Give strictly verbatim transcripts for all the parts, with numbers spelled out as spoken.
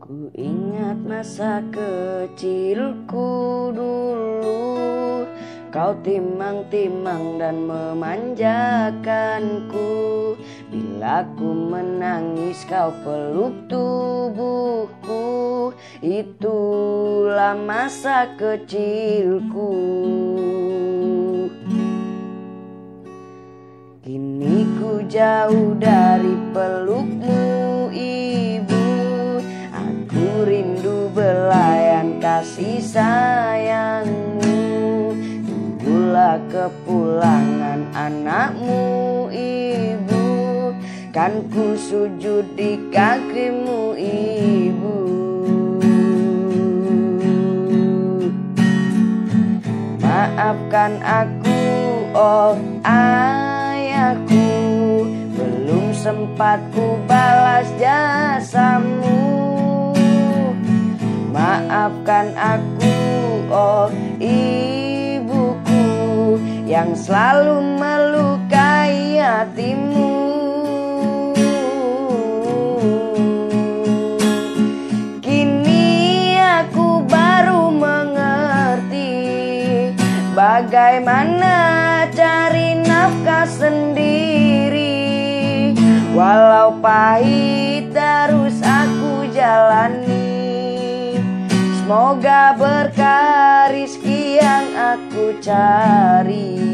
Ku ingat masa kecilku dulu, kau timang-timang dan memanjakanku. Bila ku menangis kau peluk tubuhku. Itulah masa kecilku. Kini ku jauh dari pelukmu ibu. Aku rindu belayan kasih sayangmu. Tunggulah kepulangan anakmu ibu. Kan ku sujud di kakimu ibu. Maafkan aku oh ayahku, belum sempat ku balas jasamu. Maafkan aku oh ibuku, yang selalu melukai hatimu. Kini aku baru mengerti bagaimana cari nafkah sendiri. Walau pahit terus aku jalani. Semoga berkah rizki yang aku cari.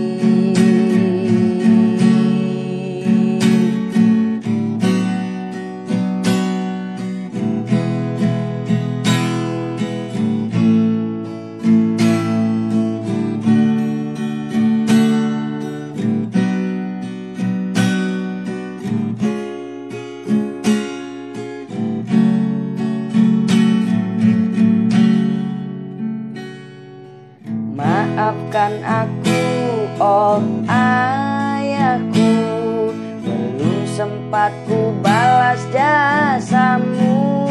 Maafkan aku oh ayahku, belum sempat ku balas jasamu.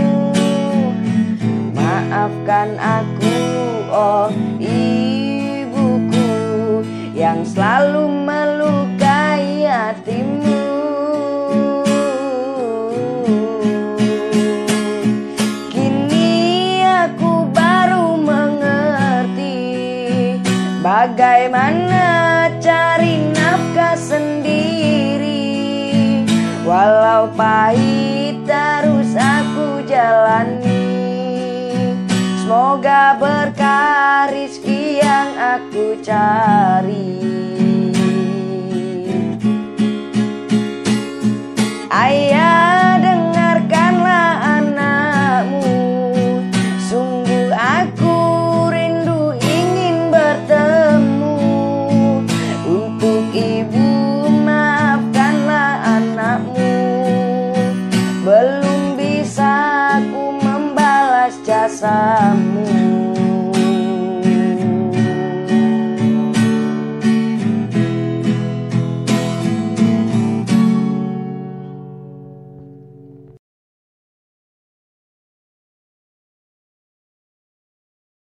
Maafkan aku oh ibuku, yang selalu melukai hatimu. Kini aku baru mengerti bagaimana cari nafkah sendiri. Walau pahit terus aku jalani. Semoga berkah rizki yang aku cari. Ayah